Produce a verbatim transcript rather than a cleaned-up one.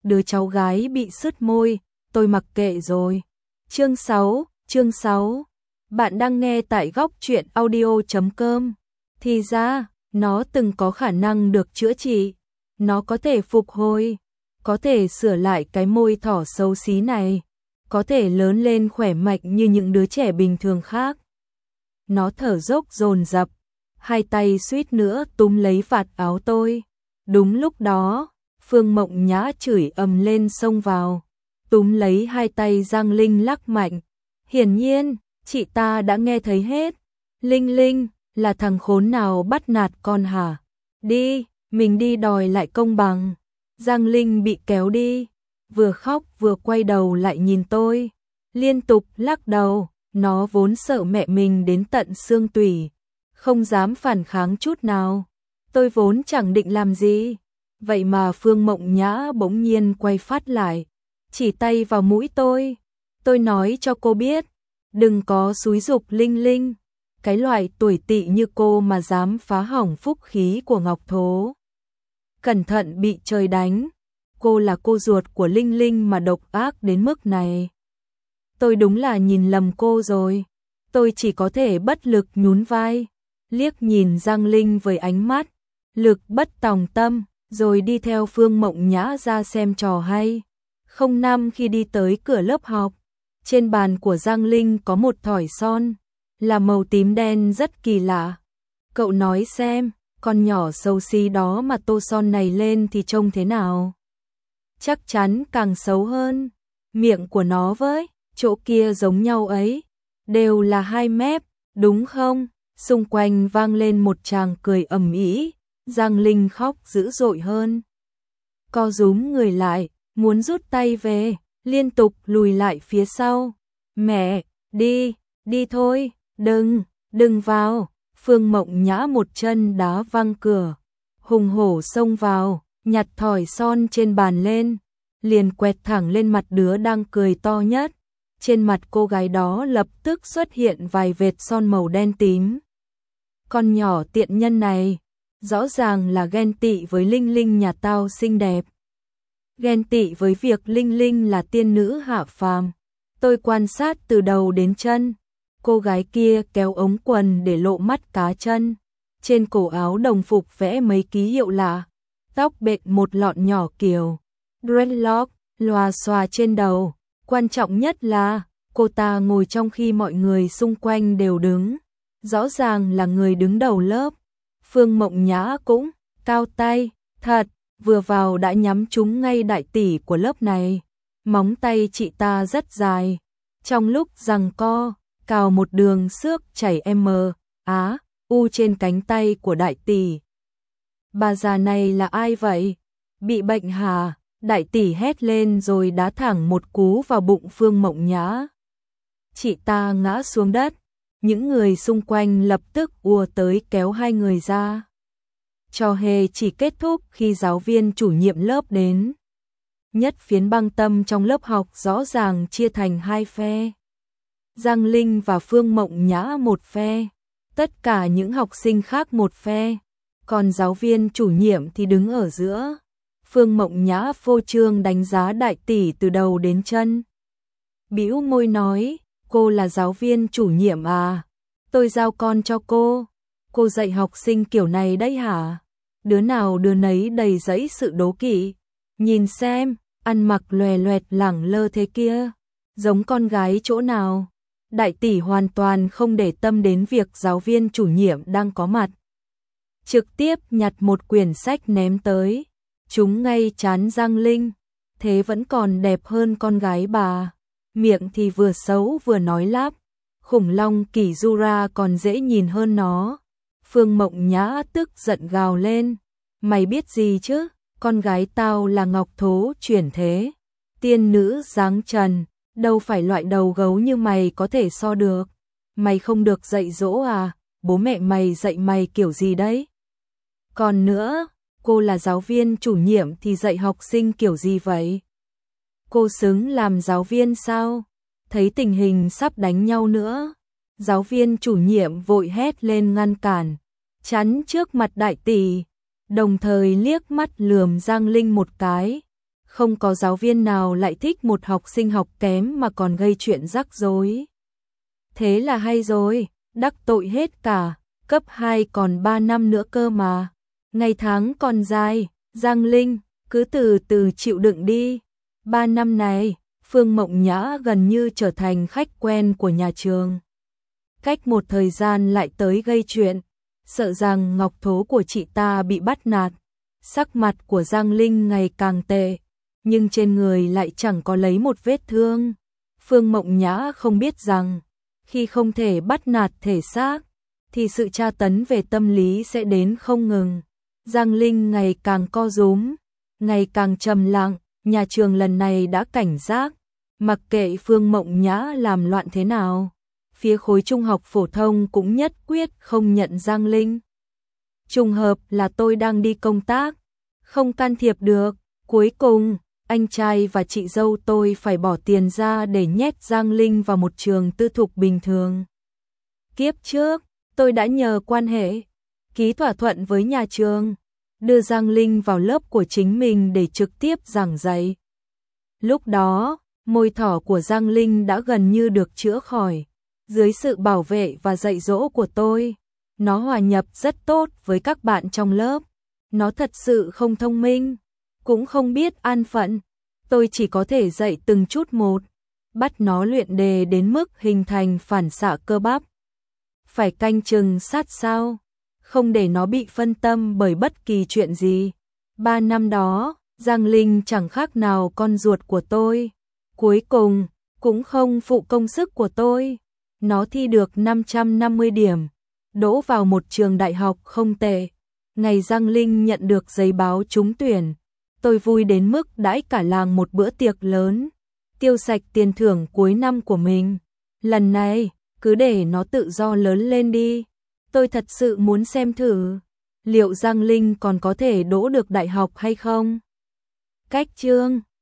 đứa cháu gái bị sứt môi, tôi mặc kệ rồi. Chương sáu, chương sáu. Bạn đang nghe tại góc truyện audio chấm com. Thì ra, nó từng có khả năng được chữa trị. Nó có thể phục hồi, có thể sửa lại cái môi thỏ xấu xí này, có thể lớn lên khỏe mạnh như những đứa trẻ bình thường khác. Nó thở dốc dồn dập, hai tay suýt nữa túm lấy vạt áo tôi. Đúng lúc đó, Phương Mộng Nhã chửi ầm lên xông vào, túm lấy hai tay Giang Linh lắc mạnh. Hiển nhiên, chị ta đã nghe thấy hết. Linh Linh, là thằng khốn nào bắt nạt con hả? Đi, mình đi đòi lại công bằng. Giang Linh bị kéo đi, vừa khóc vừa quay đầu lại nhìn tôi, liên tục lắc đầu. Nó vốn sợ mẹ mình đến tận xương tủy, không dám phản kháng chút nào. Tôi vốn chẳng định làm gì, vậy mà Phương Mộng Nhã bỗng nhiên quay phát lại, chỉ tay vào mũi tôi. Tôi nói cho cô biết, đừng có xúi giục Linh Linh, cái loại tuổi tỵ như cô mà dám phá hỏng phúc khí của Ngọc Thố. Cẩn thận bị trời đánh, cô là cô ruột của Linh Linh mà độc ác đến mức này. Tôi đúng là nhìn lầm cô rồi. Tôi chỉ có thể bất lực nhún vai, liếc nhìn Giang Linh với ánh mắt lực bất tòng tâm, rồi đi theo Phương Mộng Nhã ra xem trò hay. Không năm khi đi tới cửa lớp học, trên bàn của Giang Linh có một thỏi son, là màu tím đen rất kỳ lạ. Cậu nói xem, con nhỏ xấu xí đó mà tô son này lên thì trông thế nào? Chắc chắn càng xấu hơn. Miệng của nó với chỗ kia giống nhau ấy, đều là hai mép, đúng không? Xung quanh vang lên một tràng cười ầm ĩ, Giang Linh khóc dữ dội hơn. Co rúm người lại, muốn rút tay về, liên tục lùi lại phía sau. Mẹ, đi, đi thôi, đừng, đừng vào. Phương Mộng Nhã một chân đá văng cửa, hùng hổ xông vào, nhặt thỏi son trên bàn lên, liền quẹt thẳng lên mặt đứa đang cười to nhất. Trên mặt cô gái đó lập tức xuất hiện vài vệt son màu đen tím. Con nhỏ tiện nhân này, rõ ràng là ghen tị với Linh Linh nhà tao xinh đẹp. Ghen tị với việc Linh Linh là tiên nữ hạ phàm. Tôi quan sát từ đầu đến chân. Cô gái kia kéo ống quần để lộ mắt cá chân. Trên cổ áo đồng phục vẽ mấy ký hiệu lạ. Tóc bện một lọn nhỏ kiểu dreadlock, lòa xòa trên đầu. Quan trọng nhất là, cô ta ngồi trong khi mọi người xung quanh đều đứng. Rõ ràng là người đứng đầu lớp. Phương Mộng Nhã cũng cao tay, thật, vừa vào đã nhắm trúng ngay đại tỷ của lớp này. Móng tay chị ta rất dài. Trong lúc giằng co, cào một đường xước chảy M, Á, U trên cánh tay của đại tỷ. Bà già này là ai vậy? Bị bệnh hả? Đại tỷ hét lên rồi đá thẳng một cú vào bụng Phương Mộng Nhã. Chị ta ngã xuống đất, những người xung quanh lập tức ùa tới kéo hai người ra. Trò hề chỉ kết thúc khi giáo viên chủ nhiệm lớp đến. Nhất phiến băng tâm trong lớp học rõ ràng chia thành hai phe. Giang Linh và Phương Mộng Nhã một phe, tất cả những học sinh khác một phe, còn giáo viên chủ nhiệm thì đứng ở giữa. Phương Mộng Nhã phô trương đánh giá đại tỷ từ đầu đến chân. Bĩu môi nói, cô là giáo viên chủ nhiệm à? Tôi giao con cho cô. Cô dạy học sinh kiểu này đấy hả? Đứa nào đứa nấy đầy dẫy sự đố kỵ. Nhìn xem, ăn mặc lòe loẹt lẳng lơ thế kia, giống con gái chỗ nào? Đại tỷ hoàn toàn không để tâm đến việc giáo viên chủ nhiệm đang có mặt. Trực tiếp nhặt một quyển sách ném tới. Chúng ngay chán Giang Linh, thế vẫn còn đẹp hơn con gái bà. Miệng thì vừa xấu vừa nói lắp, khủng long Kỷ Jura còn dễ nhìn hơn nó. Phương Mộng Nhã tức giận gào lên, mày biết gì chứ, con gái tao là Ngọc Thố chuyển thế, tiên nữ dáng trần, đâu phải loại đầu gấu như mày có thể so được. Mày không được dạy dỗ à, bố mẹ mày dạy mày kiểu gì đấy? Còn nữa, cô là giáo viên chủ nhiệm thì dạy học sinh kiểu gì vậy? Cô xứng làm giáo viên sao? Thấy tình hình sắp đánh nhau nữa, giáo viên chủ nhiệm vội hét lên ngăn cản, chắn trước mặt đại tỷ, đồng thời liếc mắt lườm Giang Linh một cái. Không có giáo viên nào lại thích một học sinh học kém mà còn gây chuyện rắc rối. Thế là hay rồi, đắc tội hết cả, cấp hai còn ba năm nữa cơ mà. Ngày tháng còn dài, Giang Linh, cứ từ từ chịu đựng đi. Ba năm này, Phương Mộng Nhã gần như trở thành khách quen của nhà trường. Cách một thời gian lại tới gây chuyện, sợ rằng ngọc thố của chị ta bị bắt nạt. Sắc mặt của Giang Linh ngày càng tệ, nhưng trên người lại chẳng có lấy một vết thương. Phương Mộng Nhã không biết rằng, khi không thể bắt nạt thể xác, thì sự tra tấn về tâm lý sẽ đến không ngừng. Giang Linh ngày càng co rúm, ngày càng trầm lặng, nhà trường lần này đã cảnh giác, mặc kệ Phương Mộng Nhã làm loạn thế nào, phía khối trung học phổ thông cũng nhất quyết không nhận Giang Linh. Trùng hợp là tôi đang đi công tác, không can thiệp được, cuối cùng, anh trai và chị dâu tôi phải bỏ tiền ra để nhét Giang Linh vào một trường tư thục bình thường. Kiếp trước, tôi đã nhờ quan hệ, ký thỏa thuận với nhà trường, đưa Giang Linh vào lớp của chính mình để trực tiếp giảng dạy. Lúc đó, môi thỏ của Giang Linh đã gần như được chữa khỏi. Dưới sự bảo vệ và dạy dỗ của tôi, nó hòa nhập rất tốt với các bạn trong lớp. Nó thật sự không thông minh, cũng không biết an phận. Tôi chỉ có thể dạy từng chút một, bắt nó luyện đề đến mức hình thành phản xạ cơ bắp. Phải canh chừng sát sao, không để nó bị phân tâm bởi bất kỳ chuyện gì. Ba năm đó, Giang Linh chẳng khác nào con ruột của tôi. Cuối cùng, cũng không phụ công sức của tôi. Nó thi được năm trăm năm mươi điểm, đỗ vào một trường đại học không tệ. Ngày Giang Linh nhận được giấy báo trúng tuyển, tôi vui đến mức đãi cả làng một bữa tiệc lớn, tiêu sạch tiền thưởng cuối năm của mình. Lần này, cứ để nó tự do lớn lên đi. Tôi thật sự muốn xem thử, liệu Giang Linh còn có thể đỗ được đại học hay không. Cách chương